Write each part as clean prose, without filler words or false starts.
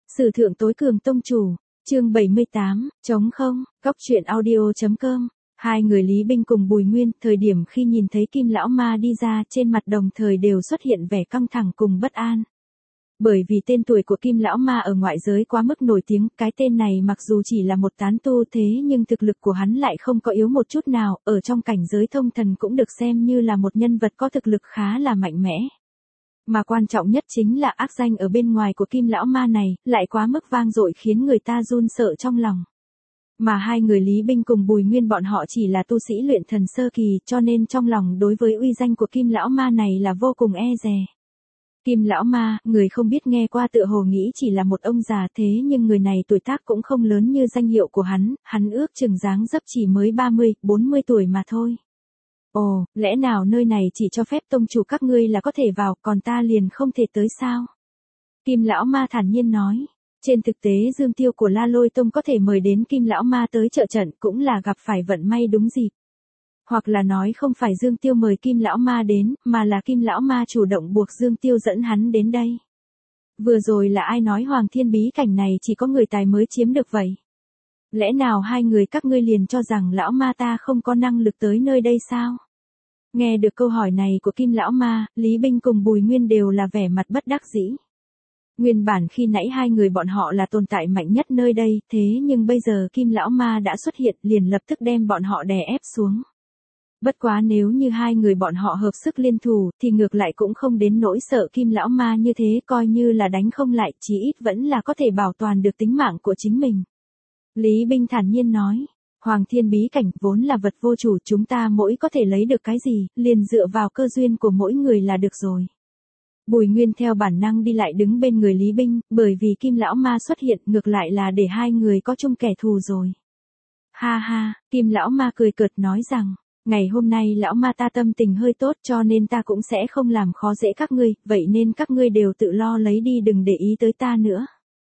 Sử thượng tối cường tông chủ, chương 78, trống không, góc truyện audio.com. Hai người Lý Binh cùng Bùi Nguyên, thời điểm khi nhìn thấy Kim Lão Ma đi ra, trên mặt đồng thời đều xuất hiện vẻ căng thẳng cùng bất an. Bởi vì tên tuổi của Kim Lão Ma ở ngoại giới quá mức nổi tiếng, cái tên này mặc dù chỉ là một tán tu thế nhưng thực lực của hắn lại không có yếu một chút nào, ở trong cảnh giới thông thần cũng được xem như là một nhân vật có thực lực khá là mạnh mẽ. Mà quan trọng nhất chính là ác danh ở bên ngoài của Kim Lão Ma này, lại quá mức vang dội khiến người ta run sợ trong lòng. Mà hai người Lý Binh cùng Bùi Nguyên bọn họ chỉ là tu sĩ luyện thần sơ kỳ, cho nên trong lòng đối với uy danh của Kim Lão Ma này là vô cùng e dè. Kim Lão Ma, người không biết nghe qua tựa hồ nghĩ chỉ là một ông già thế nhưng người này tuổi tác cũng không lớn như danh hiệu của hắn ước chừng dáng dấp chỉ mới 30, 40 tuổi mà thôi. Ồ, lẽ nào nơi này chỉ cho phép tông chủ các ngươi là có thể vào, còn ta liền không thể tới sao? Kim Lão Ma thản nhiên nói. Trên thực tế Dương Tiêu của La Lôi Tông có thể mời đến Kim Lão Ma tới trợ trận cũng là gặp phải vận may đúng dịp. Hoặc là nói không phải Dương Tiêu mời Kim Lão Ma đến, mà là Kim Lão Ma chủ động buộc Dương Tiêu dẫn hắn đến đây. Vừa rồi là ai nói Hoàng Thiên bí cảnh này chỉ có người tài mới chiếm được vậy? Lẽ nào hai người các ngươi liền cho rằng Lão Ma ta không có năng lực tới nơi đây sao? Nghe được câu hỏi này của Kim Lão Ma, Lý Binh cùng Bùi Nguyên đều là vẻ mặt bất đắc dĩ. Nguyên bản khi nãy hai người bọn họ là tồn tại mạnh nhất nơi đây, thế nhưng bây giờ Kim Lão Ma đã xuất hiện liền lập tức đem bọn họ đè ép xuống. Bất quá nếu như hai người bọn họ hợp sức liên thủ thì ngược lại cũng không đến nỗi sợ Kim Lão Ma như thế, coi như là đánh không lại chí ít vẫn là có thể bảo toàn được tính mạng của chính mình. Lý Binh thản nhiên nói, Hoàng Thiên bí cảnh vốn là vật vô chủ, chúng ta mỗi có thể lấy được cái gì, liền dựa vào cơ duyên của mỗi người là được rồi. Bùi Nguyên theo bản năng đi lại đứng bên người Lý Binh, bởi vì Kim Lão Ma xuất hiện ngược lại là để hai người có chung kẻ thù rồi. Ha ha, Kim Lão Ma cười cợt nói rằng, ngày hôm nay Lão Ma ta tâm tình hơi tốt cho nên ta cũng sẽ không làm khó dễ các ngươi, vậy nên các ngươi đều tự lo lấy đi, đừng để ý tới ta nữa.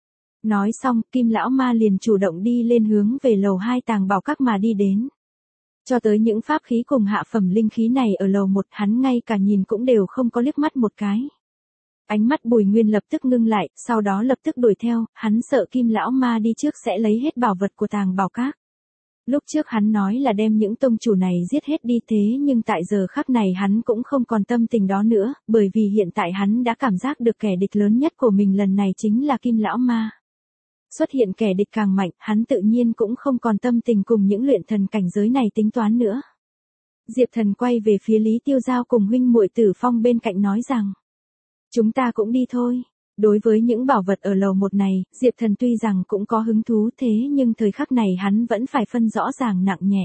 Nói xong, Kim Lão Ma liền chủ động đi lên hướng về lầu 2 tàng bảo các mà đi đến. Cho tới những pháp khí cùng hạ phẩm linh khí này ở lầu 1 hắn ngay cả nhìn cũng đều không có liếc mắt một cái. Ánh mắt Bùi Nguyên lập tức ngưng lại, sau đó lập tức đuổi theo, hắn sợ Kim Lão Ma đi trước sẽ lấy hết bảo vật của tàng bảo các. Lúc trước hắn nói là đem những tông chủ này giết hết đi thế nhưng tại giờ khắc này hắn cũng không còn tâm tình đó nữa, bởi vì hiện tại hắn đã cảm giác được kẻ địch lớn nhất của mình lần này chính là Kim Lão Ma. Xuất hiện kẻ địch càng mạnh, hắn tự nhiên cũng không còn tâm tình cùng những luyện thần cảnh giới này tính toán nữa. Diệp Thần quay về phía Lý Tiêu Giao cùng huynh muội Tử Phong bên cạnh nói rằng, chúng ta cũng đi thôi. Đối với những bảo vật ở lầu 1 này, Diệp Thần tuy rằng cũng có hứng thú thế nhưng thời khắc này hắn vẫn phải phân rõ ràng nặng nhẹ.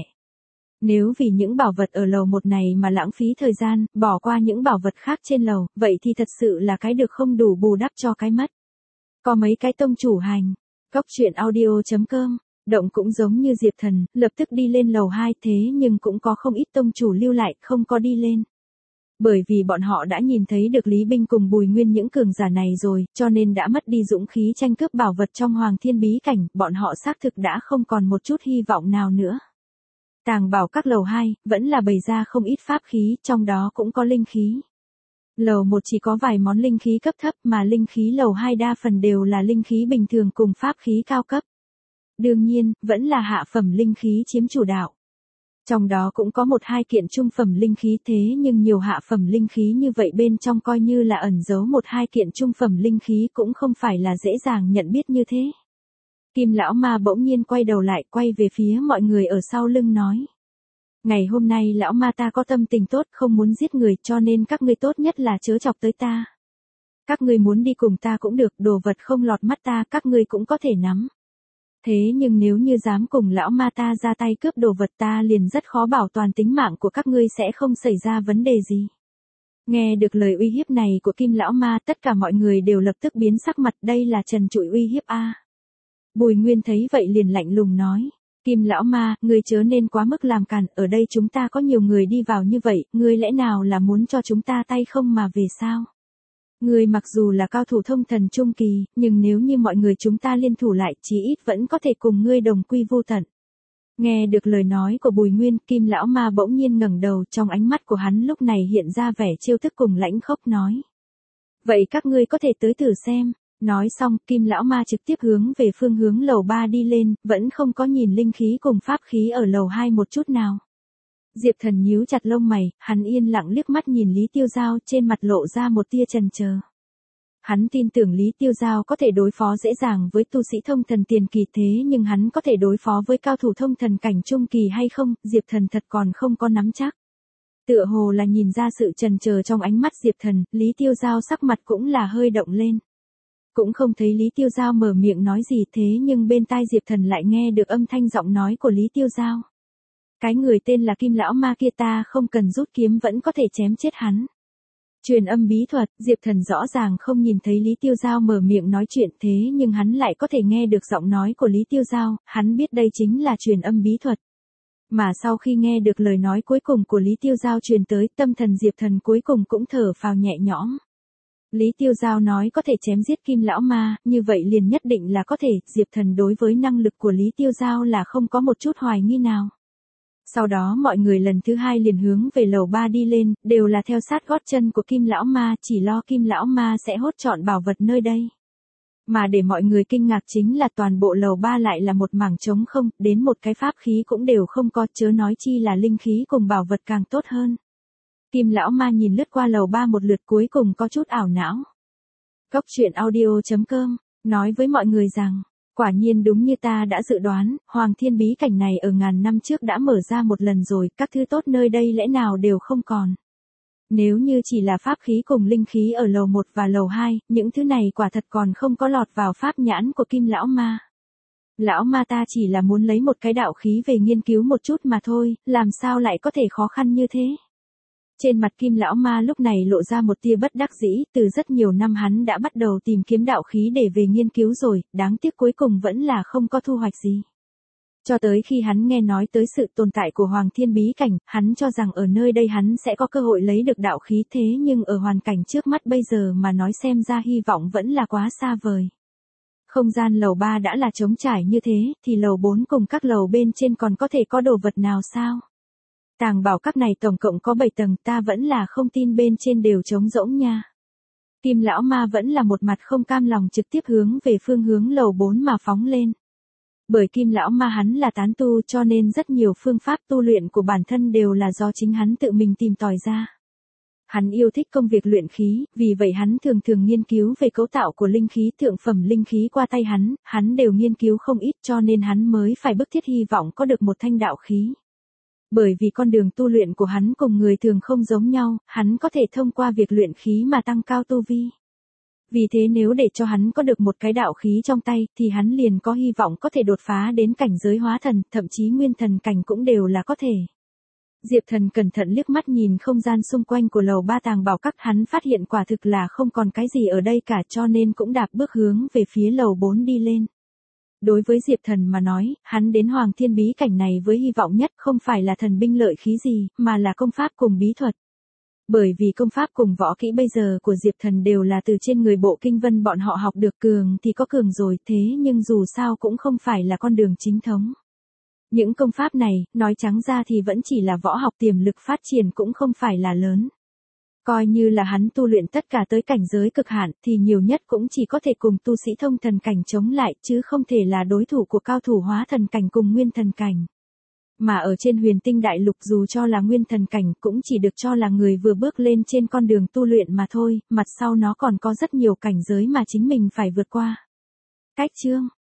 Nếu vì những bảo vật ở lầu 1 này mà lãng phí thời gian, bỏ qua những bảo vật khác trên lầu, vậy thì thật sự là cái được không đủ bù đắp cho cái mất. Có mấy cái tông chủ hành, góc truyện audio.com, động cũng giống như Diệp Thần, lập tức đi lên lầu 2 thế nhưng cũng có không ít tông chủ lưu lại, không có đi lên. Bởi vì bọn họ đã nhìn thấy được Lý Binh cùng Bùi Nguyên những cường giả này rồi, cho nên đã mất đi dũng khí tranh cướp bảo vật trong Hoàng Thiên bí cảnh, bọn họ xác thực đã không còn một chút hy vọng nào nữa. Tàng bảo các lầu 2, vẫn là bày ra không ít pháp khí, trong đó cũng có linh khí. Lầu 1 chỉ có vài món linh khí cấp thấp mà linh khí lầu 2 đa phần đều là linh khí bình thường cùng pháp khí cao cấp. Đương nhiên, vẫn là hạ phẩm linh khí chiếm chủ đạo. Trong đó cũng có một hai kiện trung phẩm linh khí thế nhưng nhiều hạ phẩm linh khí như vậy bên trong coi như là ẩn giấu một hai kiện trung phẩm linh khí cũng không phải là dễ dàng nhận biết như thế. Kim Lão Ma bỗng nhiên quay đầu lại quay về phía mọi người ở sau lưng nói. Ngày hôm nay Lão Ma ta có tâm tình tốt không muốn giết người cho nên các ngươi tốt nhất là chớ chọc tới ta. Các ngươi muốn đi cùng ta cũng được, đồ vật không lọt mắt ta các ngươi cũng có thể nắm. Thế nhưng nếu như dám cùng Lão Ma ta ra tay cướp đồ vật ta liền rất khó bảo toàn tính mạng của các ngươi sẽ không xảy ra vấn đề gì. Nghe được lời uy hiếp này của Kim Lão Ma tất cả mọi người đều lập tức biến sắc mặt, đây là trần trụi uy hiếp a. Bùi Nguyên thấy vậy liền lạnh lùng nói, Kim Lão Ma, ngươi chớ nên quá mức làm càn, ở đây chúng ta có nhiều người đi vào như vậy, ngươi lẽ nào là muốn cho chúng ta tay không mà về sao? Ngươi mặc dù là cao thủ thông thần trung kỳ, nhưng nếu như mọi người chúng ta liên thủ lại, chí ít vẫn có thể cùng ngươi đồng quy vô tận. Nghe được lời nói của Bùi Nguyên, Kim Lão Ma bỗng nhiên ngẩng đầu, trong ánh mắt của hắn lúc này hiện ra vẻ trêu tức cùng lãnh khốc nói. Vậy các ngươi có thể tới thử xem, Nói xong, Kim lão ma trực tiếp hướng về phương hướng lầu 3 đi lên, vẫn không có nhìn linh khí cùng pháp khí ở lầu 2 một chút nào. Diệp Thần nhíu chặt lông mày, hắn yên lặng liếc mắt nhìn Lý Tiêu Giao, trên mặt lộ ra một tia chần chờ. Hắn tin tưởng Lý Tiêu Giao có thể đối phó dễ dàng với tu sĩ thông thần tiền kỳ, thế nhưng hắn có thể đối phó với cao thủ thông thần cảnh trung kỳ hay không, Diệp Thần thật còn không có nắm chắc. Tựa hồ là nhìn ra sự chần chờ trong ánh mắt Diệp Thần, Lý Tiêu Giao sắc mặt cũng là hơi động lên. Cũng không thấy Lý Tiêu Giao mở miệng nói gì, thế nhưng bên tai Diệp Thần lại nghe được âm thanh giọng nói của Lý Tiêu Giao. Cái người tên là Kim lão ma kia ta không cần rút kiếm vẫn có thể chém chết hắn. Truyền âm bí thuật, Diệp Thần rõ ràng không nhìn thấy Lý Tiêu Giao mở miệng nói chuyện, thế nhưng hắn lại có thể nghe được giọng nói của Lý Tiêu Giao, hắn biết đây chính là truyền âm bí thuật. Mà sau khi nghe được lời nói cuối cùng của Lý Tiêu Giao truyền tới, tâm thần Diệp Thần cuối cùng cũng thở phào nhẹ nhõm. Lý Tiêu Giao nói có thể chém giết Kim lão ma, như vậy liền nhất định là có thể, Diệp Thần đối với năng lực của Lý Tiêu Giao là không có một chút hoài nghi nào. Sau đó mọi người lần thứ hai liền hướng về lầu 3 đi lên, đều là theo sát gót chân của Kim lão ma, chỉ lo Kim lão ma sẽ hốt trọn bảo vật nơi đây. Mà để mọi người kinh ngạc chính là toàn bộ lầu 3 lại là một mảng trống không, đến một cái pháp khí cũng đều không có, chớ nói chi là linh khí cùng bảo vật càng tốt hơn. Kim lão ma nhìn lướt qua lầu 3 một lượt cuối cùng có chút ảo não. Góc truyện audio.com nói với mọi người rằng, quả nhiên đúng như ta đã dự đoán, Hoàng Thiên bí cảnh này ở ngàn năm trước đã mở ra một lần rồi, các thứ tốt nơi đây lẽ nào đều không còn. Nếu như chỉ là pháp khí cùng linh khí ở lầu 1 và lầu 2, những thứ này quả thật còn không có lọt vào pháp nhãn của Kim lão ma. Lão ma ta chỉ là muốn lấy một cái đạo khí về nghiên cứu một chút mà thôi, làm sao lại có thể khó khăn như thế. Trên mặt Kim lão ma lúc này lộ ra một tia bất đắc dĩ, từ rất nhiều năm hắn đã bắt đầu tìm kiếm đạo khí để về nghiên cứu rồi, đáng tiếc cuối cùng vẫn là không có thu hoạch gì. Cho tới khi hắn nghe nói tới sự tồn tại của Hoàng Thiên bí cảnh, hắn cho rằng ở nơi đây hắn sẽ có cơ hội lấy được đạo khí, thế nhưng ở hoàn cảnh trước mắt bây giờ mà nói xem ra hy vọng vẫn là quá xa vời. Không gian lầu 3 đã là trống trải như thế, thì lầu 4 cùng các lầu bên trên còn có thể có đồ vật nào sao? Tàng bảo các này tổng cộng có 7 tầng, ta vẫn là không tin bên trên đều trống rỗng nha. Kim lão ma vẫn là một mặt không cam lòng trực tiếp hướng về phương hướng lầu 4 mà phóng lên. Bởi Kim lão ma hắn là tán tu cho nên rất nhiều phương pháp tu luyện của bản thân đều là do chính hắn tự mình tìm tòi ra. Hắn yêu thích công việc luyện khí, vì vậy hắn thường thường nghiên cứu về cấu tạo của linh khí, thượng phẩm linh khí qua tay hắn đều nghiên cứu không ít cho nên hắn mới phải bức thiết hy vọng có được một thanh đạo khí. Bởi vì con đường tu luyện của hắn cùng người thường không giống nhau, hắn có thể thông qua việc luyện khí mà tăng cao tu vi. Vì thế nếu để cho hắn có được một cái đạo khí trong tay, thì hắn liền có hy vọng có thể đột phá đến cảnh giới hóa thần, thậm chí nguyên thần cảnh cũng đều là có thể. Diệp Thần cẩn thận liếc mắt nhìn không gian xung quanh của lầu 3 tàng bảo các, hắn phát hiện quả thực là không còn cái gì ở đây cả cho nên cũng đạp bước hướng về phía lầu 4 đi lên. Đối với Diệp Thần mà nói, hắn đến Hoàng Thiên bí cảnh này với hy vọng nhất không phải là thần binh lợi khí gì, mà là công pháp cùng bí thuật. Bởi vì công pháp cùng võ kỹ bây giờ của Diệp Thần đều là từ trên người Bộ Kinh Vân bọn họ học được, cường thì có cường rồi, thế nhưng dù sao cũng không phải là con đường chính thống. Những công pháp này, nói trắng ra thì vẫn chỉ là võ học, tiềm lực phát triển cũng không phải là lớn. Coi như là hắn tu luyện tất cả tới cảnh giới cực hạn thì nhiều nhất cũng chỉ có thể cùng tu sĩ thông thần cảnh chống lại chứ không thể là đối thủ của cao thủ hóa thần cảnh cùng nguyên thần cảnh. Mà ở trên Huyền Tinh Đại Lục dù cho là nguyên thần cảnh cũng chỉ được cho là người vừa bước lên trên con đường tu luyện mà thôi, mặt sau nó còn có rất nhiều cảnh giới mà chính mình phải vượt qua. Cách chương